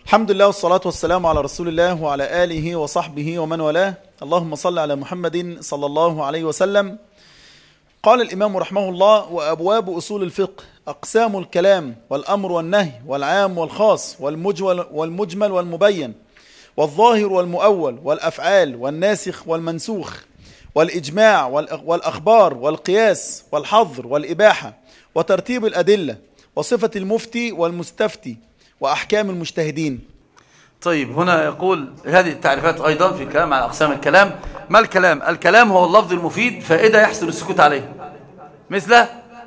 الحمد لله والصلاة والسلام على رسول الله وعلى آله وصحبه ومن والاه. اللهم صل على محمد صلى الله عليه وسلم. قال الإمام رحمه الله: وأبواب أصول الفقه أقسام الكلام والأمر والنهي والعام والخاص والمجمل والمبين والظاهر والمؤول والأفعال والناسخ والمنسوخ والإجماع والأخبار والقياس والحظر والإباحة وترتيب الأدلة وصفة المفتي والمستفتي وأحكام المجتهدين. طيب، هنا يقول هذه التعريفات أيضا في كلام عن أقسام الكلام. ما الكلام؟ الكلام هو اللفظ المفيد فائدة يحسن السكوت عليه، مثل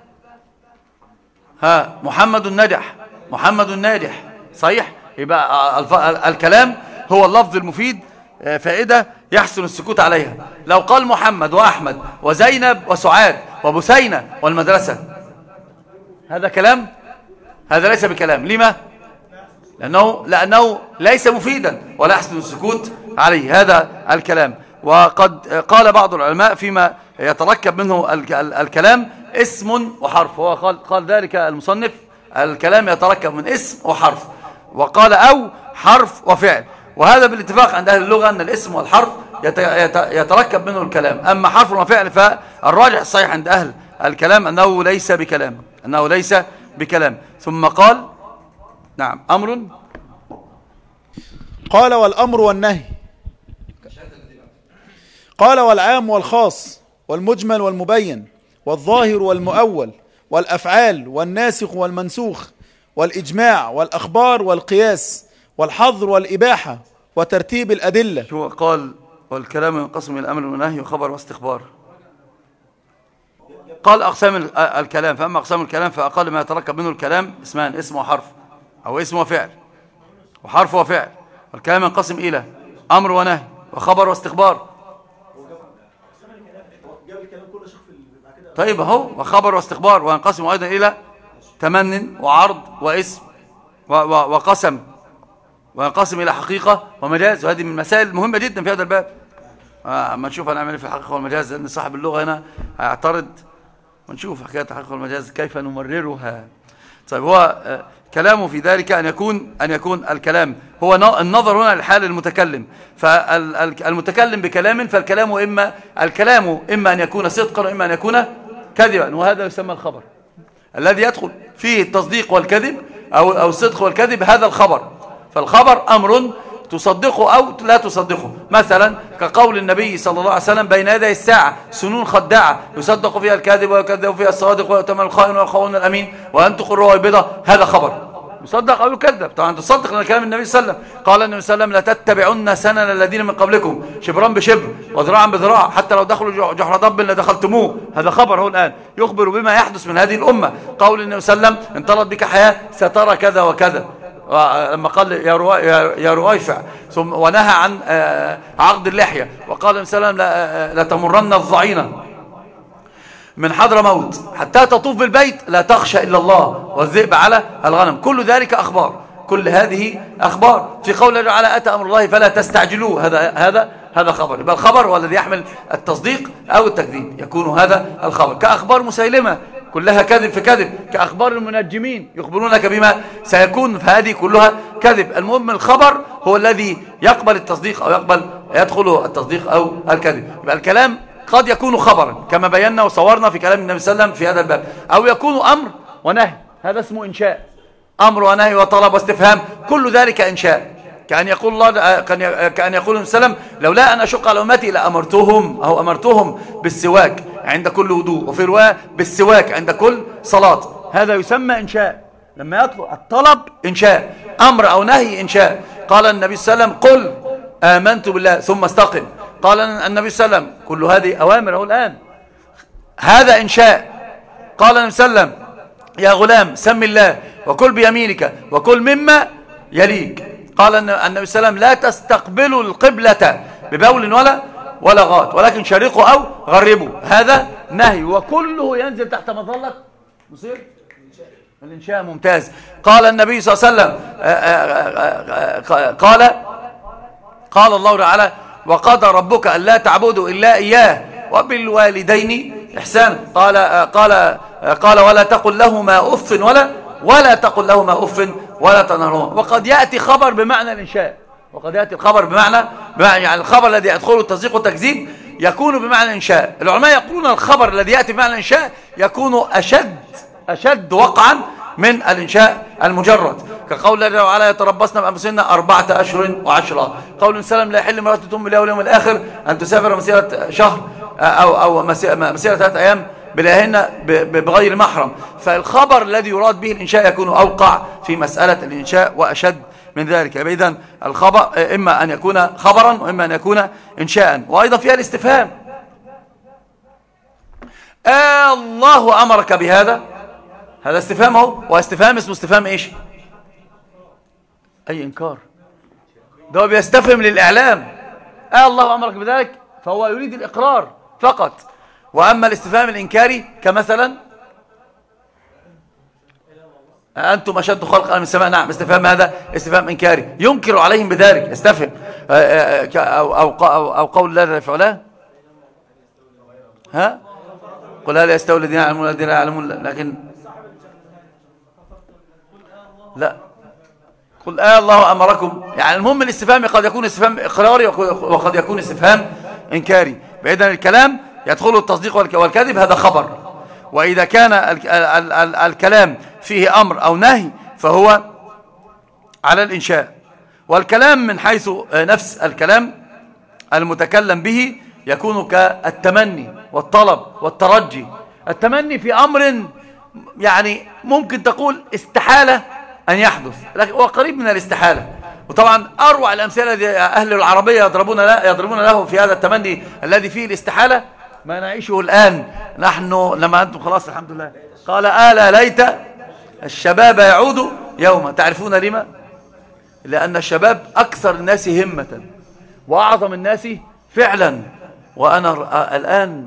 محمد نجح، محمد ناجح، صحيح؟ يبقى الكلام هو اللفظ المفيد فائدة يحسن السكوت عليها. لو قال محمد وأحمد وزينب وسعاد وبسينة والمدرسة، هذا كلام؟ هذا ليس بكلام. لما؟ لأنه ليس مفيدا ولا يحسن السكوت عليه، هذا الكلام. وقد قال بعض العلماء فيما يتركب منه الكلام اسم وحرف، هو قال ذلك المصنف: الكلام يتركب من اسم وحرف، وقال أو حرف وفعل. وهذا بالاتفاق عند أهل اللغة أن الاسم والحرف يتركب منه الكلام. أما حرف وفعل فالراجح الصحيح عند أهل الكلام أنه ليس بكلام، أنه ليس بكلام. ثم قال: نعم، أمر. قال: والأمر والنهي. قال: والعام والخاص والمجمل والمبين والظاهر والمؤول والأفعال والناسخ والمنسوخ والإجماع والأخبار والقياس والحظر والإباحة وترتيب الأدلة. هو قال: والكلام ينقسم إلى أمر ونهي وخبر واستخبار. قال أقسام الكلام، فأما أقسام الكلام فأقل ما يتركب منه الكلام اسمان: اسم وحرف، أو اسم وفعل وحرف وفعل. والكلام ينقسم إلى أمر ونهي وخبر واستخبار. طيب أهو، وخبر واستخبار. وينقسم أيضا إلى تمن وعرض واسم وقسم، وينقسم إلى حقيقة ومجاز. وهذه من المسائل المهمة جدا في هذا الباب. أما نشوف هنعمل في الحقيقة والمجاز، لأن صاحب اللغة هنا هيعترض، ونشوف حكاية الحقيقة والمجاز كيف نمررها. طيب، هو كلامه في ذلك أن يكون الكلام هو النظر هنا لحال المتكلم. فالمتكلم بكلام، فالكلام إما أن يكون صدقا وإما أن يكون كذبا، وهذا يسمى الخبر الذي يدخل فيه التصديق والكذب أو الصدق والكذب. هذا الخبر. فالخبر أمر تصدقه أو لا تصدقه، مثلا كقول النبي صلى الله عليه وسلم: بين يدي الساعة سنون خداعة يصدق فيها الكاذب ويكذب فيها الصادق ويؤتمن الخائن ويخون الأمين وينطق الرويبضة. هذا خبر يصدق أو يكذب. طبعا تصدق لأن كلام النبي صلى الله عليه وسلم. قال النبي صلى الله عليه وسلم: لتتبعن سنن الذين من قبلكم شبرا بشبر وذراعا بذراع حتى لو دخلوا جحر ضب لدخلتموه. هذا خبر هو الآن يخبر بما يحدث من هذه الأمة. قول النبي صلى الله عليه وسلم: إن طلت بك حياة سترى كذا وكذا، لما قال يا رويفع، ثم ونهى عن عقد اللحية. وقال النبي صلى الله عليه وسلم: لتمرن الضعينة من حضر موت حتى تطوف بالبيت لا تخشى إلا الله والذئب على الغنم. كل ذلك أخبار، كل هذه أخبار. في قول تعالى: أتى أمر الله فلا تستعجلوه، هذا خبر. يبقى الخبر هو الذي يحمل التصديق أو التكذيب، يكون هذا الخبر. كأخبار مسيلمة كلها كذب في كذب، كأخبار المنجمين يخبرونك بما سيكون، فهذه كلها كذب. المهم الخبر هو الذي يقبل التصديق أو يدخل التصديق أو الكذب. يبقى الكلام قد يكون خبرا كما بينا وصورنا في كلام النبي صلى الله عليه وسلم في هذا الباب، أو يكون أمر ونهي، هذا اسمه إنشاء. أمر ونهي وطلب واستفهام، كل ذلك إنشاء. كأن يقول الله، كأن يقول النبي صلى الله عليه وسلم: لولا أن أشق على أمتي لأمرتهم بالسواك عند كل وضوء، وفي رواية بالسواك عند كل صلاة. هذا يسمى إنشاء. لما يطلب الطلب إنشاء، أمر أو نهي إنشاء. قال النبي صلى الله عليه وسلم: قل آمنت بالله ثم استقم. قال النبي صلى الله عليه وسلم: كل هذه أوامر الآن، هذا إنشاء. قال النبي صلى الله عليه وسلم: يا غلام سم الله وكل بيمينك وكل مما يليك. قال النبي صلى الله عليه وسلم: لا تستقبلوا القبلة ببول ولا غائط ولكن شرقوا أو غربوا. هذا نهي، وكله ينزل تحت مظلة مصير الإنشاء. ممتاز. قال النبي صلى الله عليه وسلم: قال الله تعالى: وقضى ربك ألا تعبدوا إلا إياه وبالوالدين إحسانا. قال ولا تقل لهما أف ولا تقل لهما أف ولا تنهرهما. وقد يأتي خبر بمعنى الإنشاء، وقد يأتي الخبر بمعنى يعني الخبر الذي يدخله التصديق والتكذيب يكون بمعنى الإنشاء. العلماء يقولون الخبر الذي يأتي بمعنى الإنشاء يكون أشد وقعا من الإنشاء المجرد، كقول الله تعالى يتربصن بأنفسهن 4 أشهر و10. قول سلم لا يحل امرأة تؤمن بالله واليوم الآخر أن تسافر مسيرة شهر أو مسيرة 3 أيام بلاهن بغير محرم. فالخبر الذي يراد به الإنشاء يكون أوقع في مسألة الإنشاء وأشد من ذلك. إذن الخبر إما أن يكون خبرا وإما أن يكون إنشاء. وأيضا فيها الاستفهام، الله أمرك بهذا، هذا استفهام اهو، واستفهام اسمه استفهام ايش؟ اي انكار، ده بيستفهم للاعلام. الله امرك بذلك فهو يريد الاقرار فقط. واما الاستفهام الانكاري كمثلا انتم اشد خلقا من السماء، نعم استفهام هذا استفهام انكاري ينكر عليهم بذلك، استفهم. او قول الله في علاه قل هل يستوي الذين يعلمون والذين لا يعلمون، لكن لا قل الله أمركم. يعني المهم الاستفهام قد يكون استفهام إقراري وقد يكون استفهام إنكاري. بإذن الكلام يدخل التصديق والكذب، هذا خبر. وإذا كان الكلام فيه أمر أو نهي فهو على الإنشاء. والكلام من حيث نفس الكلام المتكلم به يكون كالتمني والطلب والترجي. التمني في أمر يعني ممكن تقول استحالة أن يحدث، لكن هو قريب من الاستحالة. وطبعا أروع الأمثلة التي أهل العربية يضربون له في هذا التمني الذي فيه الاستحالة ما نعيشه الآن نحن لما أنتم خلاص الحمد لله. قال آلا ليت الشباب يعود يوما. تعرفون لما؟ لأن الشباب أكثر الناس همة وأعظم الناس فعلا. وأنا الآن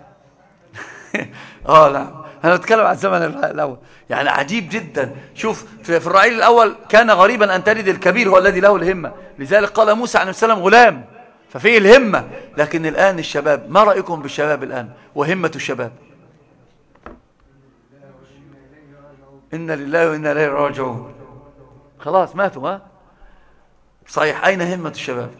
لا أنا أتكلم عن الزمن الأول، يعني عجيب جدا. شوف في الرعيل الأول كان غريبا أن تلد الكبير هو الذي له الهمة، لذلك قال موسى عليه السلام غلام، ففيه الهمة. لكن الآن الشباب، ما رأيكم بالشباب الآن وهمة الشباب؟ إنا لله وإنا إليه راجعون، خلاص ماتوا. صحيح، أين همة الشباب؟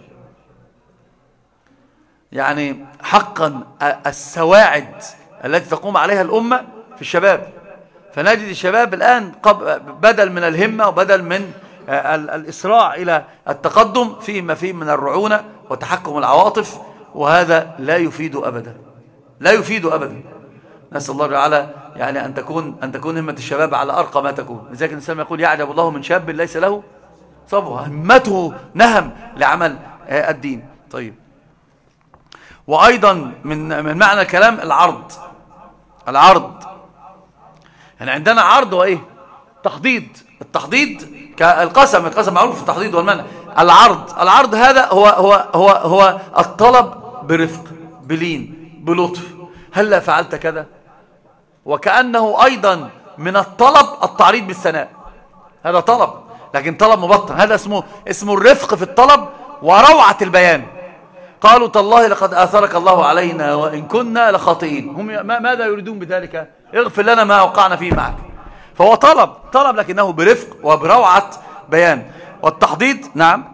يعني حقا السواعد التي تقوم عليها الأمة في الشباب. فنجد الشباب الآن بدل من الهمة وبدل من الإسراع إلى التقدم فيما فيه من الرعونة وتحكم العواطف، وهذا لا يفيد أبدا، لا يفيد أبدا. نسأل الله تعالى يعني أن تكون همة الشباب على أرقى ما تكون. لذلك الإنسان يقول يعجب الله من شاب ليس له صبوة، همته نهم لعمل الدين. طيب، وأيضا من معنى الكلام العرض يعني عندنا عرض وإيه؟ تحضيض. التحضيض القسم معروف في التحضيض والمنع. العرض هذا هو الطلب برفق بلين بلطف، هل فعلت كذا؟ وكأنه أيضا من الطلب التعريض بالثناء، هذا طلب لكن طلب مبطن، هذا اسمه الرفق في الطلب وروعة البيان. قالوا تالله لقد آثرك الله علينا وإن كنا لخاطئين. هم ماذا يريدون بذلك؟ اغفر لنا ما وقعنا فيه معك. فهو طلب لكنه برفق وبروعة بيان. والتحضيض نعم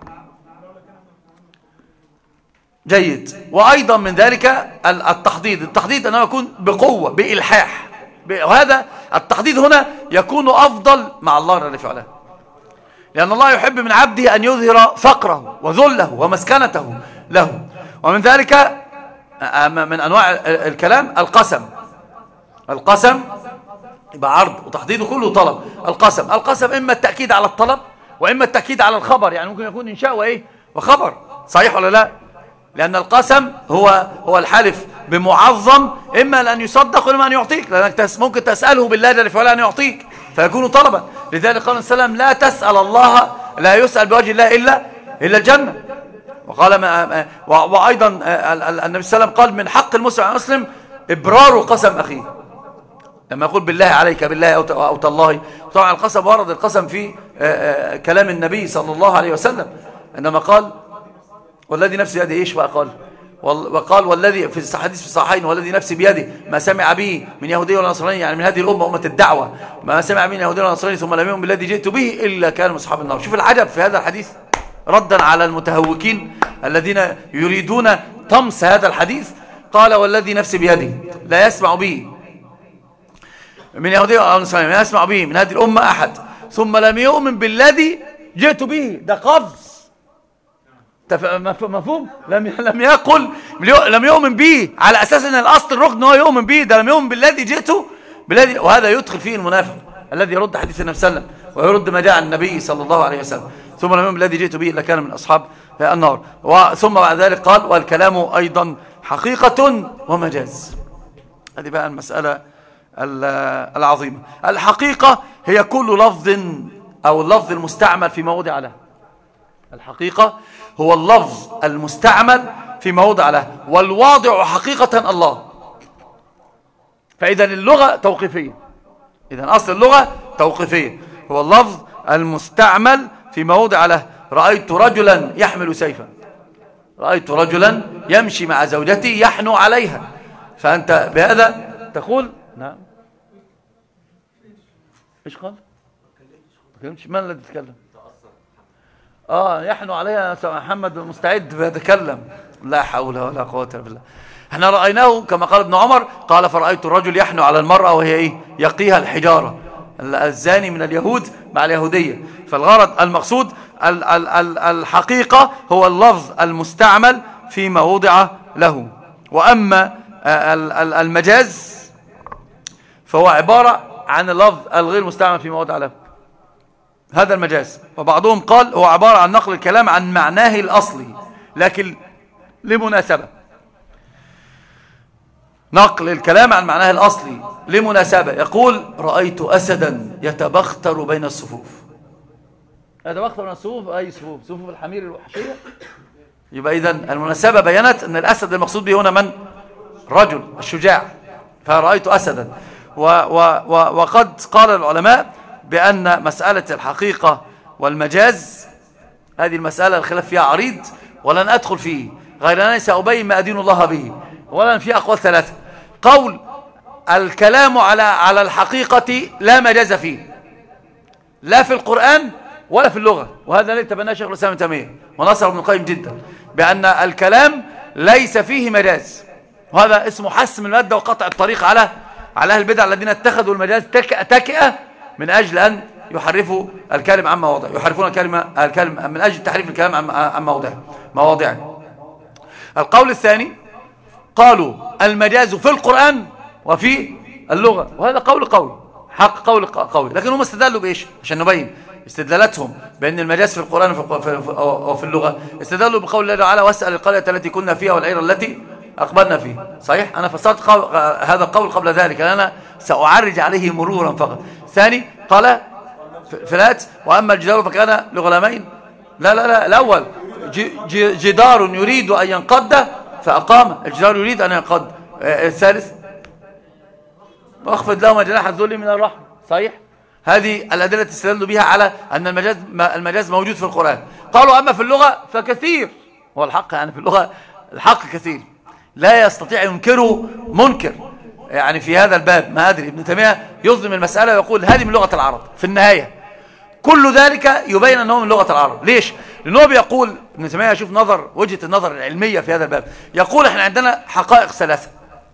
جيد. وأيضا من ذلك التحضيض أنه يكون بقوة بإلحاح، وهذا التحضيض هنا يكون أفضل مع الله جل وعلا، لأن الله يحب من عبده أن يظهر فقره وذله ومسكنته له. ومن ذلك من أنواع الكلام القسم يبقى عرض وتحضيضه كله طلب. القسم إما التأكيد على الطلب وإما التأكيد على الخبر، يعني ممكن يكون إنشاء وإيه وخبر، صحيح ولا لا؟ لأن القسم هو الحلف بمعظم، إما لأن يصدق وإما أن يعطيك، لأنك ممكن تسأله بالله جل وعلا أن يعطيك فيكون طلبا. لذلك قال السلام لا تسأل الله، لا يسأل بوجه الله إلا الجنة. وقال وأيضا النبي صلى الله عليه وسلم قال من حق المسلم على المسلم إبرار قسم أخيه، لما يقول بالله عليك بالله أو تالله. طبعا القسم ورد القسم في كلام النبي صلى الله عليه وسلم عندما قال والذي نفسي يده إيش بقى؟ قال وقال والذي في الحديث في الصحيحين والذي نفسي بيده ما سمع به من يهودي ولا نصراني، يعني من هذه الأمة أمة الدعوة، ما سمع من يهودي ولا نصراني ثم لم يؤمن بالذي جئت به إلا كان من أصحاب النار. شوف العجب في هذا الحديث ردا على المتهوكين الذين يريدون طمس هذا الحديث. قال والذي نفسي بيده لا يسمع به من يهودي ولا نصراني، لا يسمع به من هذه الأمة أحد ثم لم يؤمن بالذي جئت به. ده قفز، مفهوم؟ لم يقل لم يؤمن به على أساس أن الأصل الركن هو يؤمن به، ده لم يؤمن بالذي جئته بالذي، وهذا يدخل فيه المنافق الذي يرد حديث النبي صلى الله عليه وسلم ويرد ما جاء عن النبي صلى الله عليه وسلم. ثم لم يؤمن بالذي جئت به إلا كان من أصحاب النار. ثم بعد ذلك قال والكلام أيضا حقيقة ومجاز. هذه بقى المسألة العظيمة. الحقيقة هي كل لفظ أو اللفظ المستعمل في موضع له. الحقيقة هو اللفظ المستعمل في موضع له، والواضع حقيقة الله. فإذا اللغة توقيفية، إذا أصل اللغة توقيفية، هو اللفظ المستعمل في موضع له. رأيت رجلا يحمل سيفا، رأيت رجلا يمشي مع زوجتي يحنو عليها، فأنت بهذا تقول نعم. إيش قال؟ من الذي يتكلم؟ يحنو عليها محمد مستعد بيتكلم. لا حول ولا قوة إلا بالله. احنا رأيناه كما قال ابن عمر قال فرأيت الرجل يحنو على المرأة وهي ايه؟ يقيها الحجارة. الزاني من اليهود مع اليهودية. فالغرض المقصود الحقيقة هو اللفظ المستعمل فيما وضع له. وأما المجاز فهو عبارة عن اللفظ الغير مستعمل فيما وضع له، هذا المجاز. وبعضهم قال هو عبارة عن نقل الكلام عن معناه الأصلي لكن لمناسبة، نقل الكلام عن معناه الأصلي لمناسبة. يقول رأيت أسدا يتبختر بين الصفوف. يتبختر بين الصفوف أي صفوف؟ صفوف الحمير الوحشية. يبقى إذن المناسبة بينت أن الأسد المقصود به هنا من؟ رجل الشجاع. فرأيت أسدا. وقد قال العلماء بأن مسألة الحقيقة والمجاز هذه المسألة الخلاف فيها عريض ولن أدخل فيه، غير أنني سأبين ما أدين الله به. ولن في أقوال ثلاثة. قول الكلام على الحقيقة لا مجاز فيه، لا في القرآن ولا في اللغة، وهذا الذي تبناه شيخ الإسلام ابن تيمية ونصر ابن القيم جدا، بأن الكلام ليس فيه مجاز، وهذا اسمه حسم المادة وقطع الطريق على أهل البدع الذين اتخذوا المجاز تكئة من أجل أن يحرفوا الكلم عن مواضعه، يحرفون الكلم من أجل تحريف الكلام عن مواضعه. القول الثاني قالوا المجاز في القرآن وفي اللغة، وهذا قول قوي، حق قول قوي، لكن هم استدلوا بإيش؟ عشان نبين استدلالاتهم بأن المجاز في القرآن وفي اللغة. استدلوا بقول الله تعالى واسأل القرية التي كنا فيها والعير التي أقبلنا فيها. صحيح؟ أنا فسرت هذا القول قبل ذلك، أنا سأعرج عليه مرورا فقط. ثاني قال فلات وأما الجدار فكان لغلامين. لا الأول جدار يريد أن ينقض فأقام، الجدار يريد أن ينقض. الثالث واخفض لهم جناح الذل من الرحمة. صحيح؟ هذه الأدلة تستدل بها على أن المجاز موجود في القرآن. قالوا أما في اللغة فكثير، هو الحق يعني في اللغة الحق كثير لا يستطيع ينكره منكر. يعني في هذا الباب ما أدري ابن تيمية يظلم المسألة ويقول هذه من لغة العرب. في النهاية كل ذلك يبين أنه من لغة العرب. ليش؟ لأنه بيقول ابن تيمية يشوف وجهة النظر العلمية في هذا الباب. يقول احنا عندنا حقائق ثلاثة: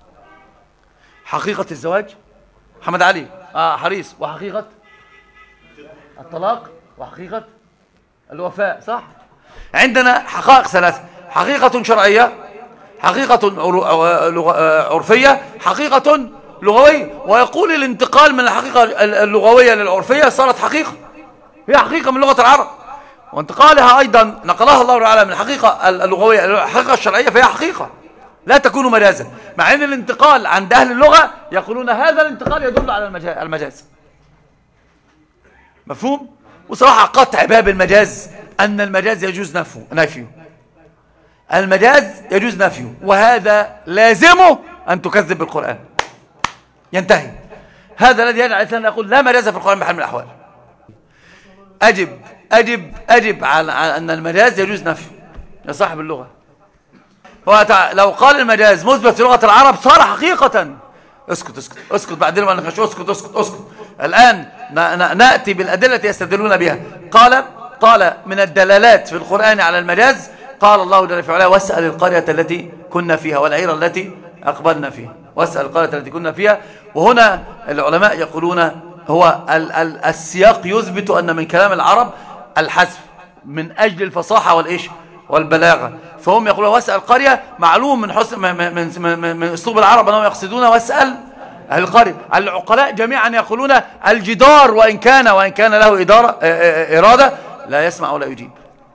حقيقة الزواج محمد علي حريص، وحقيقة الطلاق، وحقيقة الوفاء. صح؟ عندنا حقائق ثلاثة: حقيقة شرعية، حقيقة عرفية، حقيقة لغوية. ويقول الانتقال من الحقيقة اللغوية للعرفية صارت حقيقة، هي حقيقة من لغة العرب، وانتقالها أيضا نقلها الله تعالى من الحقيقة اللغوية إلى الحقيقة الشرعية، فهي حقيقة لا تكون مجازا. مع أن الانتقال عند أهل اللغة يقولون هذا الانتقال يدل على المجاز. مفهوم؟ وصراحة قطع باب المجاز أن المجاز يجوز نفيه، المجاز يجوز نفيه، وهذا لازمه أن تكذب بالقرآن. ينتهي. هذا الذي يجعل الإنسان يقول لا مجاز في القرآن بحال من الأحوال. أجب على أن المجاز يجوز نفيه يا صاحب اللغة. لو قال المجاز مثبت في لغة العرب صار حقيقة. اسكت اسكت اسكت، بعدين ما نخش. اسكت اسكت اسكت. الآن نأتي بالأدلة يستدلون بها. قال من الدلالات في القرآن على المجاز، قال الله جل في علاه: واسأل القرية التي كنا فيها والعير التي أقبلنا فيها. واسأل القرية التي كنا فيها. وهنا العلماء يقولون هو السياق يثبت أن من كلام العرب الحذف من أجل الفصاحة والإيش والبلاغة. فهم يقولون واسأل القرية، معلوم من حسن من أسلوب العرب أنهم يقصدون واسأل أهل القرية. العقلاء جميعا يقولون الجدار وإن كان له إرادة لا يسمع ولا يجيب.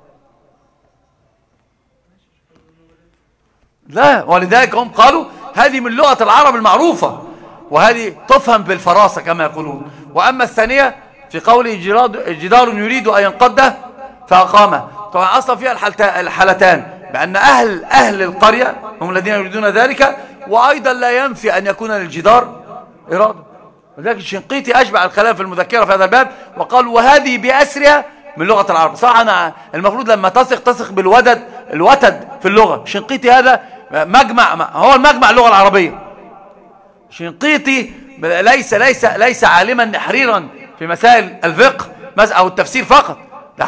لا، ولذلك هم قالوا هذه من لغة العرب المعروفة، وهذه تفهم بالفراسة كما يقولون. وأما الثانية في قوله جدار يريد أن ينقضه فأقامه، طبعا أصلا فيها الحالتان، بأن أهل القرية هم الذين يريدون ذلك، وأيضا لا ينفي أن يكون للجدار إرادة. ولذلك الشنقيطي أشبع الكلام في المذكرة في هذا الباب وقال وهذه بأسرها من لغة العرب. صح، أنا المفروض لما تثق الوتد في اللغة. شنقيطي هذا هو المجمع اللغة العربية. شنقيطي ليس عالما نحريرا في مسائل الفقه أو التفسير فقط، لا،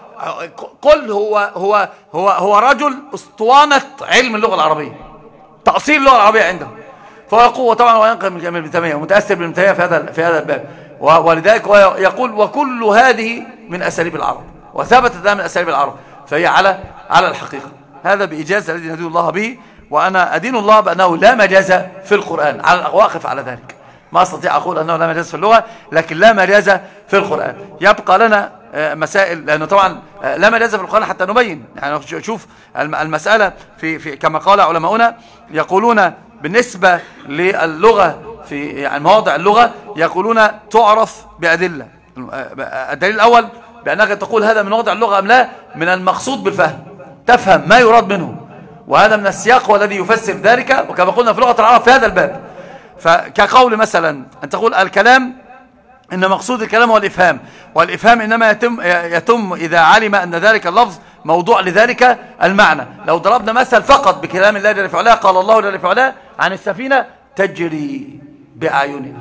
هو رجل اسطوانة علم اللغة العربية، تأصيل اللغة العربية عنده. فهو طبعا وينقل من ابن تيمية ومتأثر بابن تيمية في هذا الباب. ولذلك يقول وكل هذه من أساليب العرب، وثبتت من أساليب العرب، فهي على الحقيقة. هذا بإجاز الذي ندين الله به، وأنا أدين الله بأنه لا مجاز في القرآن. واقف على ذلك، ما أستطيع أقول أنه لا مجاز في اللغة، لكن لا مجاز في القرآن. يبقى لنا مسائل، لأنه طبعا لا مجاز في القرآن حتى نبين. يعني شوف المسألة في كما قال علماؤنا، يقولون بالنسبة للغة في يعني مواضع اللغة، يقولون تعرف بأدلة. الدليل الأول بأنك تقول هذا من وضع اللغة أم لا، من المقصود بالفهم، تفهم ما يراد منه، وهذا من السياق والذي يفسر ذلك. وكما قلنا في لغة العرب في هذا الباب، فكقول مثلا أن تقول الكلام إن مقصود الكلام هو الإفهام، والإفهام إنما يتم إذا علم أن ذلك اللفظ موضوع لذلك المعنى. لو ضربنا مثل فقط بكلام الله جل في علاه، قال الله جل في علاه عن السفينة تجري بأعيننا،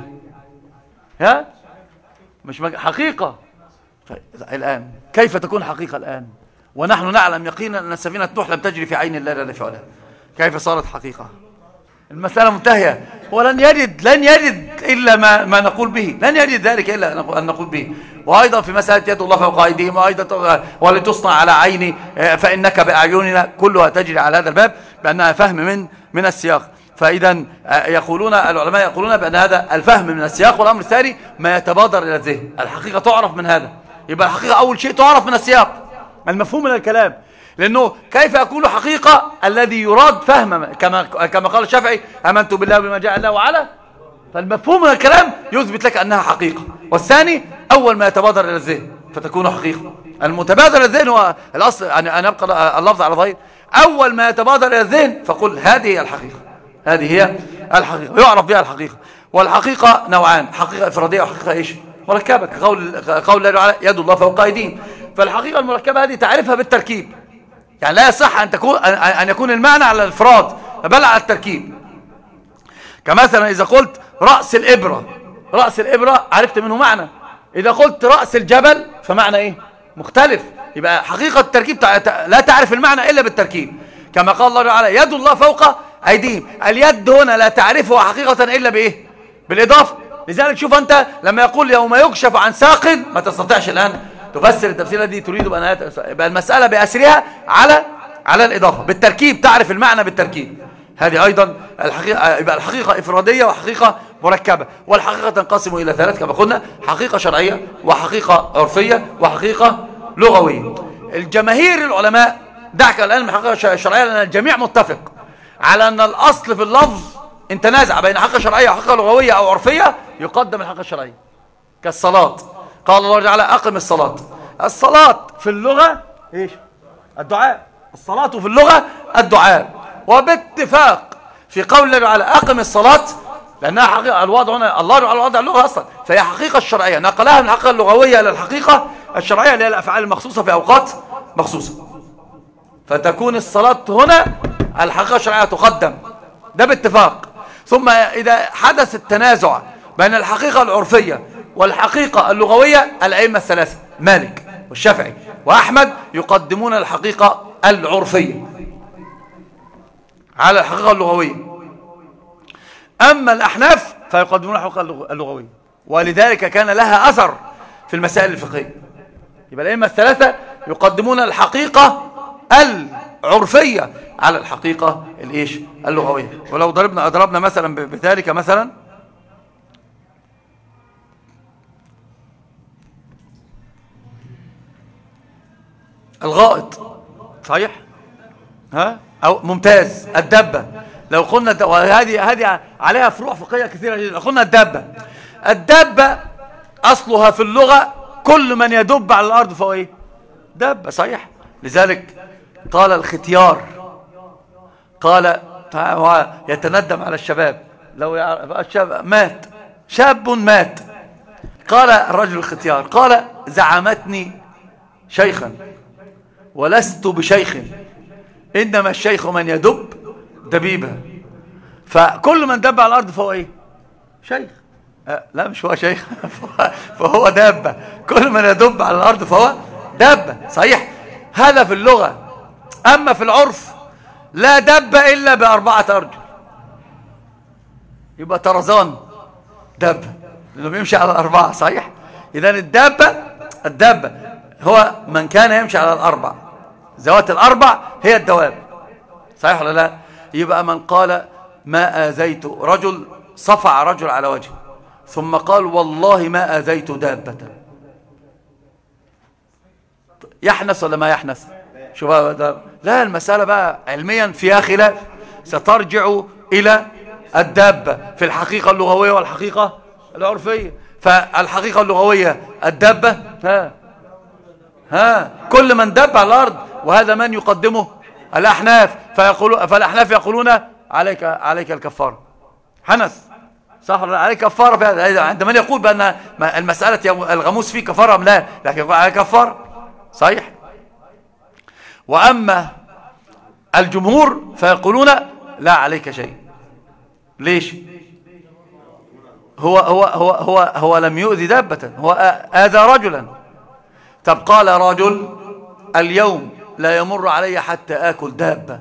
مش حقيقة. الآن كيف تكون حقيقة الآن ونحن نعلم يقينا أن السفينة نوح لم تجري في عين الله جل في علاه؟ كيف صارت حقيقة؟ المسألة منتهية. ولن يجد إلا ما نقول به، لن يجد ذلك إلا أن نقول به. وأيضا في مسألة يد الله فوق أيديهم، وأيضا ولتصنع على عيني فإنك بأعيننا، كلها تجري على هذا الباب بأنها فهم من السياق. فإذا يقولون العلماء يقولون بأن هذا الفهم من السياق. والأمر الثاني ما يتبادر إلى الذهن، الحقيقة تعرف من هذا. يبقى الحقيقة أول شيء تعرف من السياق، المفهوم من الكلام. لأنه كيف يكون حقيقة الذي يراد فهم، كما قال الشافعي آمنت بالله بما جاء الله وعلا. فالمفهوم من الكلام يثبت لك أنها حقيقة. والثاني أول ما يتبادر إلى الذهن فتكون حقيقة. المتبادر إلى الذهن هو الأصل أن يبقى اللفظ على ظاهر. أول ما يتبادر إلى الذهن فقل هذه هي الحقيقة، هذه هي الحقيقة، يعرف بها الحقيقة. والحقيقة نوعان، حقيقة إفرادية وحقيقة إيش مركبة، قول الله تعالى يد الله فوق أيديهم. فالحقيقة المركبة هذه تعرفها بالتركيب، يعني لا يصح أن يكون المعنى على الإفراد بل على التركيب. كمثلا إذا قلت رأس الإبرة عرفت منه معنى. إذا قلت رأس الجبل فمعنى إيه مختلف. يبقى حقيقة التركيب لا تعرف المعنى إلا بالتركيب. كما قال الله تعالى يد الله فوق أيديهم، اليد هنا لا تعرفها حقيقة إلا بإيه؟ بالإضافة. لذلك شوف أنت لما يقول يوم يكشف عن ساق ما تستطيعش الآن تفسر التفسير الذي تريد بأن المسألة بأسرها على الإضافة، بالتركيب تعرف المعنى بالتركيب. هذه أيضا الحقيقة. يبقى الحقيقة إفرادية وحقيقة مركبة. والحقيقة تنقسم إلى ثلاث كما قلنا: حقيقة شرعية، وحقيقة عرفية، وحقيقة لغوية. الجماهير العلماء دعك الآن من الحقيقة الشرعية، لأن الجميع متفق على أن الأصل في اللفظ إن تنازع بين حقيقة شرعية وحقيقة لغوية أو عرفية يقدم الحقيقة الشرعية. كالصلاة، قال الله تعالى أقم الصلاة. الصلاة في اللغة إيش؟ الدعاء. الصلاة في اللغة الدعاء. وباتفاق في قول الله تعالى أقم الصلاة، لأنها حقيقة. الوضع هنا الله على وضع اللغة أصلا، فهي حقيقة الشرعية نقلها من الحقيقة اللغوية إلى الحقيقة الشرعية اللي هي الأفعال المخصوصة في أوقات مخصوصة. فتكون الصلاة هنا الحقيقة الشرعية تقدم، ده باتفاق. ثم إذا حدث التنازع بين الحقيقة العرفية والحقيقة اللغوية، الأئمة الثلاثة مالك والشافعي وأحمد يقدمون الحقيقة العرفية على الحقيقة اللغوية. أما الأحناف فيقدمون الحقيقة اللغوية، ولذلك كان لها أثر في المسائل الفقهية. يبقى الأئمة الثلاثة يقدمون الحقيقة العرفية على الحقيقة الإيش اللغوية. ولو ضربنا مثلا بذلك مثلا الغائط، صحيح؟ ها؟ أو ممتاز. الدبة، لو قلنا وهذه عليها فروع فقهية كثيرة جدا. لو قلنا الدبة أصلها في اللغة كل من يدب على الأرض فهو إيه؟ دبة، صحيح؟ لذلك قال الختيار، قال يتندم على الشباب، لو الشاب مات، شاب مات، قال الرجل الختيار، قال زعمتني شيخا ولست بشيخ، إنما الشيخ من يدب دبيبا. فكل من دب على الأرض فهو إيه؟ شيخ. لا مش هو شيخ فهو دابة. كل من يدب على الأرض فهو دابة، صحيح؟ هذا في اللغة. أما في العرف لا دب إلا بأربعة أرجل، يبقى طرزان دابة لأنه بيمشي على الأربعة، صحيح؟ إذن الدابة هو من كان يمشي على الأربع، ذوات الأربع هي الدواب، صحيح ولا لا؟ يبقى من قال ما آذيت رجل، صفع رجل على وجهه ثم قال والله ما آذيت دابة، يحنث ولا ما يحنث؟ شوف لا، المسألة بقى علميا فيها خلاف، سترجع إلى الدابة في الحقيقة اللغوية والحقيقة العرفية. فالحقيقة اللغوية الدابة كل من دب على الأرض، وهذا من يقدمه الأحناف، فالأحناف يقولون عليك الكفارة، حنث، صح ولا عليك كفارة في هذا؟ عند من يقول بأن المسألة الغموس فيه كفارة أم لا، لكن يقول عليك كفارة، صحيح. وأما الجمهور فيقولون لا عليك شيء. ليش؟ هو لم يؤذي دابة، هو آذى رجلا. طب قال رجل اليوم لا يمر علي حتى آكل دابة،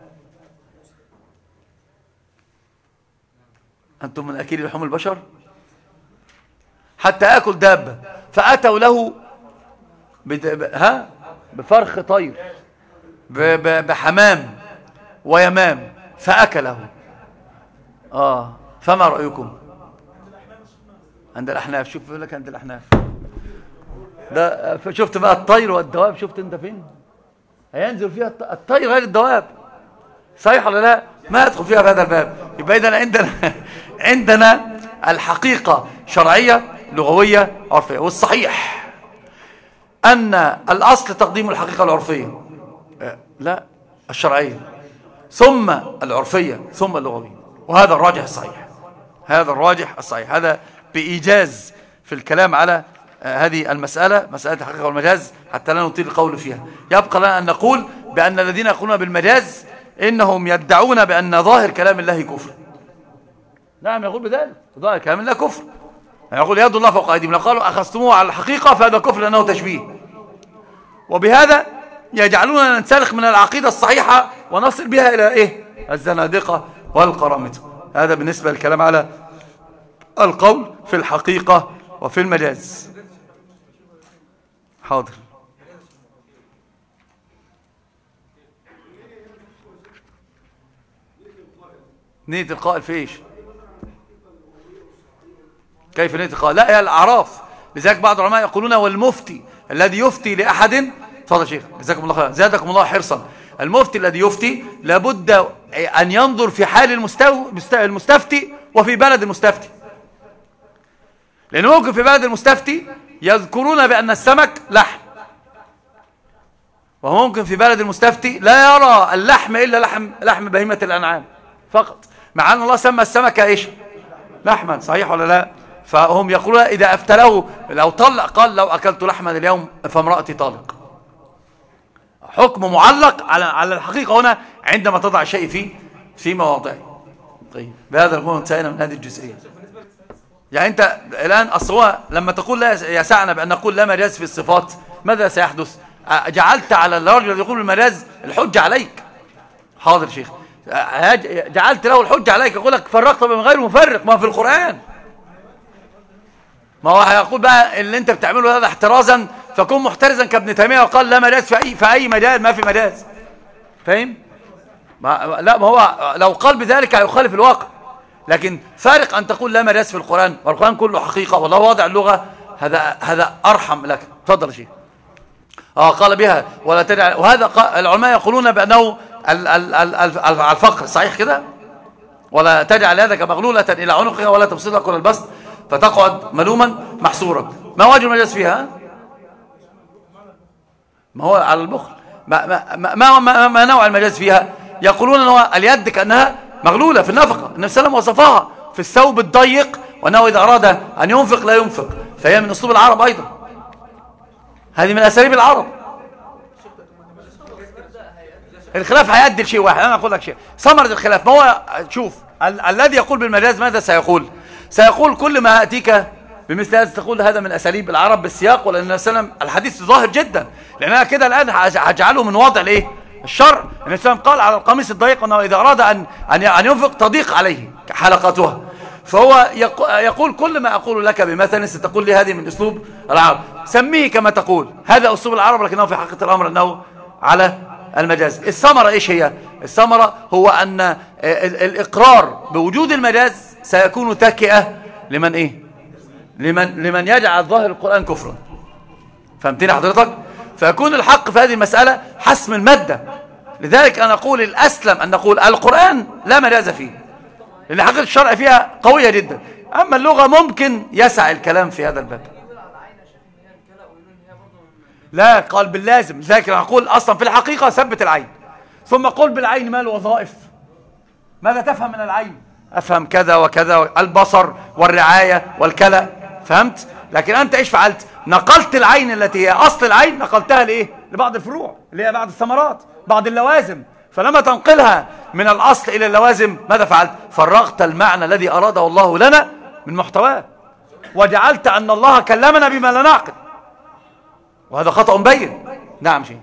أنتم من أكل لحوم البشر؟ حتى آكل دابة، فأتوا له بفرخ طير، بحمام ويمام، فأكله. فما رأيكم؟ عند الأحناف، شوف يقول لك عند الأحناف ده، شفت بقى الطير والدواب، شفت انت فين هينزل فيها الطير غير الدواب، صحيح ولا لا؟ ما يدخل فيها في هذا الباب. يبقى إذن عندنا الحقيقة شرعية لغوية عرفية. والصحيح أن الأصل تقديم الحقيقة العرفية، لا الشرعية، ثم العرفية، ثم اللغوية، وهذا الراجح الصحيح. هذا بإيجاز في الكلام على هذه المسألة، مسألة الحقيقة والمجاز، حتى لا نطيل القول فيها. يبقى لنا أن نقول بأن الذين يقولون بالمجاز إنهم يدعون بأن ظاهر كلام الله كفر. نعم، يقول بذلك ظاهر كلام الله كفر، يقول يد الله فوق أيديهم، لو قالوا أخذتموه على الحقيقة فهذا كفر لأنه تشبيه، وبهذا يجعلوننا ننسلخ من العقيدة الصحيحة ونصل بها إلى إيه؟ الزنادقة والقرامطة. هذا بالنسبة للكلام على القول في الحقيقة وفي المجاز. حاضر. نية القائل في ايش؟ كيف نية القائل؟ لا، هي الأعراف. لذلك بعض العلماء يقولون والمفتي الذي يفتي لأحد، تفضل شيخ جزاكم الله خيرا، زادكم الله حرصا، المفتي الذي يفتي لابد أن ينظر في حال المستفتي وفي بلد المستفتي، لأنه ممكن في بلد المستفتي يذكرون بأن السمك لحم، وهو ممكن في بلد المستفتي لا يرى اللحم إلا لحم بهيمة الأنعام فقط، مع أن الله سمى السمك إيش؟ لحما، صحيح ولا لا؟ فهم يقولون إذا أفتله لو طلق، قال لو أكلت لحما اليوم فامرأتي طالق. حكم معلق على الحقيقة هنا عندما تضع شيء في مواضعه. طيب بهذا نكون انتهينا من هذه الجزئية. يعني أنت الآن أصلا لما تقول لا يسعنا بأن نقول لا مجاز في الصفات، ماذا سيحدث؟ جعلت على الرجل الذي يقول بالمجاز الحجة عليك. حاضر شيخ، جعلت له الحجة عليك، يقول لك فرقت بين غير مفرق، ما في القرآن. ما هو هيقول بقى اللي انت بتعمله هذا احترازا، فكن محترزا كابن تيمية وقال لا مجاز في أي مجال، ما في مجاز. فاهم؟ لا، ما هو لو قال بذلك هيخالف الواقع. لكن فارق أن تقول لا مجاز في القرآن والقرآن كله حقيقة والله واضع اللغة، هذا أرحم لك. تفضل يا شيخ. قال بها ولا تدع، وهذا العلماء يقولون بأنه الفقر صحيح كده، ولا تجعل يدك مغلولة إلى عنقها ولا تبسطها كل البسط فتقعد ملوما محصورا. ما وجه المجاز فيها؟ ما هو على البخل. ما نوع المجاز فيها؟ يقولون أنه اليد كأنها مغلولة في النفقة. النبي صلى الله عليه وسلم وصفها في الثوب الضيق، وأنه إذا أراد أن ينفق لا ينفق، فهي من أسلوب العرب أيضا، هذه من أساليب العرب. الخلاف هيؤدي لشيء واحد. أنا أقول لك شيء، ثمرة الخلاف ما هو؟ شوف، الذي يقول بالمجاز ماذا سيقول؟ سيقول كل ما أتيك بمثل هذا تقول هذا من أساليب العرب بالسياق، ولأن النبي صلى الله عليه وسلم الحديث ظاهر جدا، لأن أنا كده الآن هجعله من وضع الإيه؟ الشرع. النبي صلى الله عليه وسلم قال على القميص الضيق أنه إذا أراد أن ينفق تضيق عليه حلقاتها، فهو يقول كل ما أقول لك بمثل ستقول لي هذه من أسلوب العرب، سميه كما تقول، هذا أسلوب العرب، لكنه في حقيقة الأمر أنه على المجاز. الثمرة إيش هي؟ الثمرة هو أن الإقرار بوجود المجاز سيكون تكئة لمن إيه؟ لمن يجعل ظاهر القرآن كفرا. فهمتني حضرتك؟ فيكون الحق في هذه المسألة حسم المادة. لذلك أنا أقول الأسلم أن نقول القرآن لا مجاز فيه، لأن حقيقة الشرع فيها قوية جدا. أما اللغة ممكن يسع الكلام في هذا الباب. لا، قال باللازم. لذلك أنا أقول أصلا في الحقيقة ثبت العين، ثم قل بالعين ما الوظائف. ماذا تفهم من العين؟ أفهم كذا وكذا، البصر والرعاية والكلى. فهمت؟ لكن أنت إيش فعلت؟ نقلت العين التي هي أصل العين، نقلتها لإيه؟ لبعض الفروع اللي هي بعض الثمرات، بعض اللوازم. فلما تنقلها من الأصل إلى اللوازم ماذا فعلت؟ فرغت المعنى الذي أراده الله لنا من محتواه، وجعلت أن الله كلمنا بما لا نعقل، وهذا خطأ مبين. نعم شيء.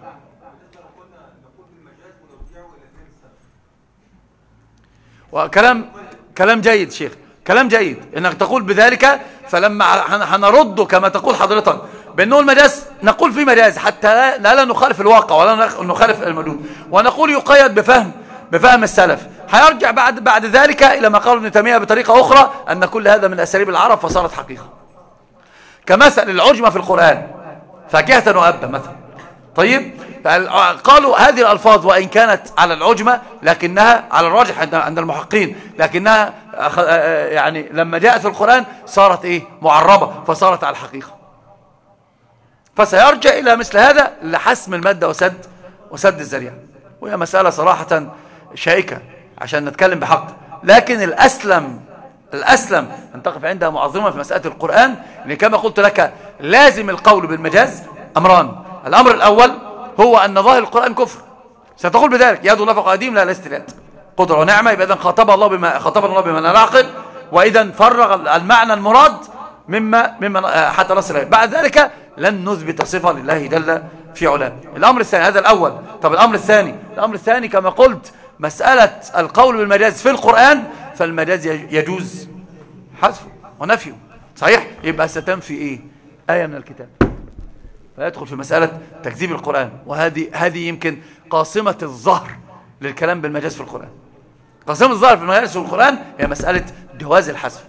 كلام جيد شيخ، كلام جيد انك تقول بذلك. فلما هنرد كما تقول حضرتك بانه المجاز، نقول في مجاز حتى لا نخالف الواقع ولا نخالف الموجود، ونقول يقيد بفهم السلف. هيرجع بعد ذلك الى ما قال ابن تيمية بطريقة اخرى ان كل هذا من اساليب العرب فصارت حقيقة، كمثل العجمة في القرآن فاكهة وأبا مثلا. طيب، قالوا هذه الألفاظ وإن كانت على العجمة لكنها على الراجح عند المحققين، لكنها يعني لما جاءت في القرآن صارت إيه؟ معربة، فصارت على الحقيقة. فسيرجع إلى مثل هذا لحسم المادة وسد الذريعة. وهي مسألة صراحة شائكة عشان نتكلم بحق، لكن الأسلم أن تقف عندها معظمة في مسألة القرآن، لأن كما قلت لك لازم القول بالمجاز أمران. الأمر الأول هو أن ظاهر القرآن كفر، ستقول بذلك يد الله فوق أيديهم لا الاستيلاء، قدرة ونعمة. يبقى إذن خاطبنا الله بما لا نعقل، وإذا فرغ المعنى المراد مما حتى نصل إليه. بعد ذلك لن نثبت صفة لله جل في علاه. الأمر الثاني، هذا الأول. طب الأمر الثاني كما قلت مسألة القول بالمجاز في القرآن، فالمجاز يجوز حذفه ونفيه، صحيح؟ يبقى ستنفي إيه؟ آية من الكتاب، فيدخل في مسألة تكذيب القرآن. وهذه يمكن قاصمة الظهر للكلام بالمجاز في القرآن. قاصمة الظهر في المجاز في القرآن هي مسألة جواز الحذف.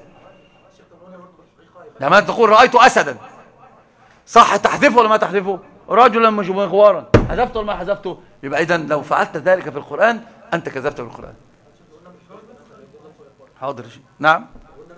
لما تقول رأيت أسدا، صح تحذفه ولا ما تحذفه؟ رجلا مغوارا، حذفته ولا ما حذفته؟ يبقى إذن لو فعلت ذلك في القرآن أنت كذبت بالقرآن. حاضر. نعم.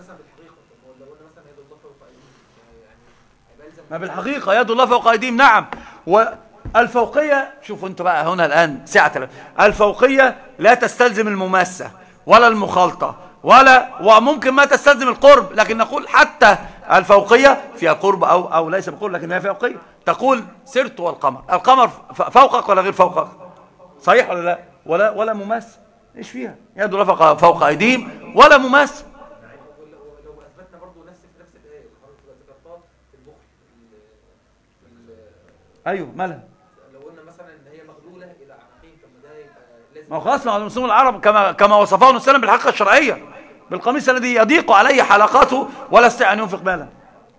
ما بالحقيقة يد الله فوق أيديهم. نعم. والفوقية، شوفوا انتوا بقى هنا الآن سعة الفوقية لا تستلزم المماسة ولا المخالطة وممكن ما تستلزم القرب، لكن نقول حتى الفوقية فيها قرب أو ليس بقرب، لكنها فيها فوقية. تقول سرت والقمر، القمر فوقك ولا غير فوقك؟ صحيح ولا لا؟ ولا مماثل. ايش فيها؟ يد الله فوق ايديهم ولا مماثل. لو اثبتنا برضه نفس الايه اللي حضرتك ذكرتها في البخل ايوه مالها؟ لو قلنا مثلا ان هي مغلوله الى عناقين، طب ما ده يبقى لازم. ما هو خلاص مع المسلمون العرب كما وصفه النبي صلى الله عليه وسلم بالحقيقه الشرعيه، بالقميص الذي يضيق عليه حلقاته ولا يستطيع ان ينفق مالا.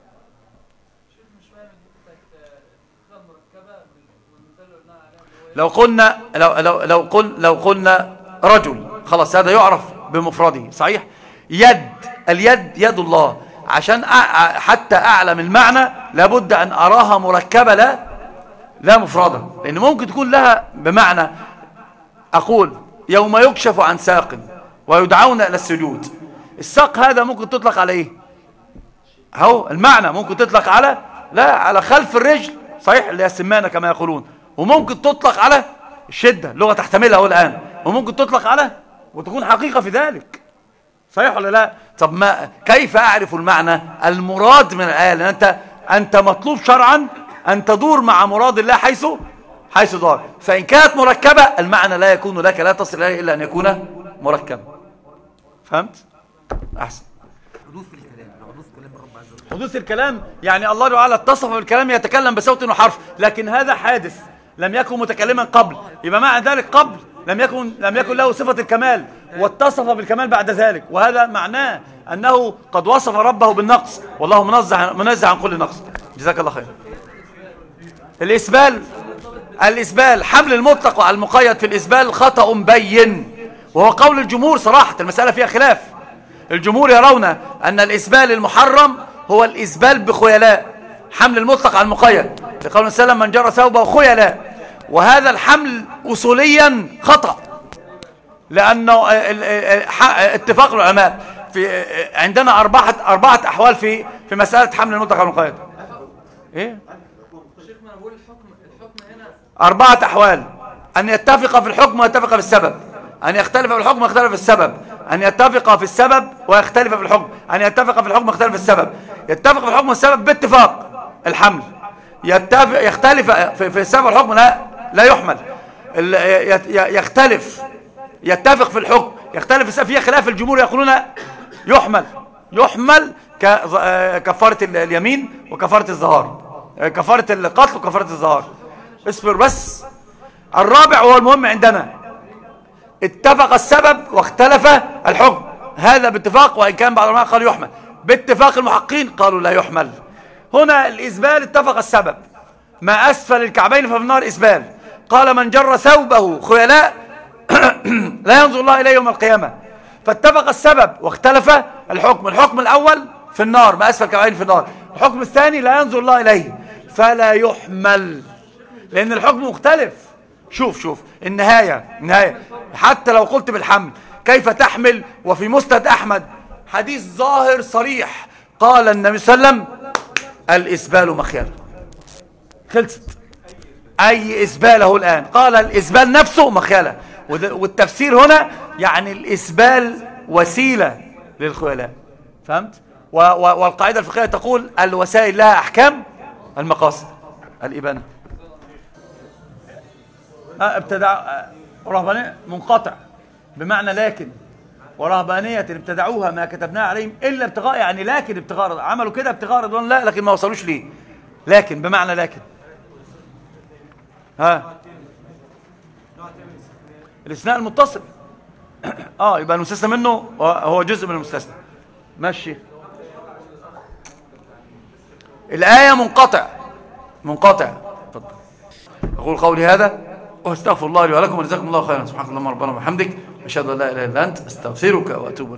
لو قلنا رجل، خلاص هذا يعرف بمفرده صحيح. اليد يد الله، عشان حتى اعلم المعنى لابد ان اراها مركبه لا مفرده، لان ممكن تكون لها بمعنى اقول يوم يكشف عن ساق ويدعون الى السجود. الساق هذا ممكن تطلق على ايه؟ اهو المعنى ممكن تطلق على خلف الرجل صحيح، اللي هي السمانه كما يقولون، وممكن تطلق على الشده، اللغه تحتملها الان، وممكن تطلق على وتكون حقيقه في ذلك صحيح ولا لا؟ طب ما كيف اعرف المعنى المراد من الايه؟ لان انت مطلوب شرعا ان تدور مع مراد الله حيث دار. فان كانت مركبه المعنى لا يكون لك، لا تصل اليه الا ان يكون مركبا. فهمت؟ احسن. حدوث الكلام يعني الله تعالى اتصف بالكلام يتكلم بصوت وحرف، لكن هذا حادث لم يكن متكلما قبل، يبقى معنى ذلك قبل لم يكن له صفة الكمال واتصف بالكمال بعد ذلك، وهذا معناه أنه قد وصف ربه بالنقص، والله منزه عن كل نقص. جزاك الله خير. الإسبال حمل المطلق على المقيد في الإسبال خطأ بين، وهو قول الجمهور صراحة، المسألة فيها خلاف. الجمهور يرون أن الإسبال المحرم هو الإسبال بخيلاء، حمل المطلق على المقيد، لقول سلم من جر ثوبه خيلاء، وهذا الحمل أصوليا خطأ، لأنه اتفاق العلماء في عندنا أربعة أحوال في مسألة حمل المطلق على المقيد. إيه؟ شيخنا بقول الحكم هنا 4 أحوال: أن يتفق في الحكم ويتفق في السبب، أن يختلف في الحكم ويختلف في السبب، أن يتفق في السبب ويختلف في الحكم، أن يتفق في الحكم ويختلف في السبب. يتفق في الحكم والسبب باتفاق الحمل، يختلف في السبب والحكم لا يحمل. يتفق في الحكم يختلف في السبب، فيها خلاف. الجمهور يقولون يحمل كفارة اليمين وكفارة الظهار، كفارة القتل وكفارة الظهار. اصبر بس. الرابع هو المهم عندنا: اتفق السبب واختلف الحكم، هذا باتفاق، وإن كان بعض العلماء قالوا يحمل. باتفاق المحققين قالوا لا يحمل. هنا الإسبال اتفق السبب، ما أسفل الكعبين ففي النار إسبال. قال من جر ثوبه خيلاء لا ينظر الله إليه يوم القيامة. فاتفق السبب واختلف الحكم. الحكم الأول في النار، ما أسفل الكعبين في النار. الحكم الثاني لا ينظر الله إليه، فلا يحمل، لأن الحكم مختلف. شوف النهاية حتى لو قلت بالحمل كيف تحمل؟ وفي مسند أحمد حديث ظاهر صريح، قال النبي صلى الله عليه وسلم: الإسبال مخيلة. خلصت. أي إسباله الآن؟ قال الإسبال نفسه مخيلة. والتفسير هنا يعني الإسبال وسيلة للخيلاء. فهمت؟ والقاعدة الفقهية تقول الوسائل لها أحكام المقاصد. الإبانة ابتدع رهبانية منقطع بمعنى لكن، ورهبانية ابتدعوها ما كتبناها عليهم إلا ابتغاء، يعني لكن ابتغاء، عملوا كده ابتغاء رضوان الله لكن ما وصلوش ليه. لكن بمعنى لكن الاستثناء المتصل يبقى المستثنى منه هو جزء من المستثنى. ماشي. الآية منقطع. اتفضل. أقول قولي هذا واستغفر الله لي ولكم، وجزاكم الله خيرا. سبحانك اللهم ربنا وبحمدك، أشهد أن لا إله إلا أنت، أستغفرك وأتوب إليك.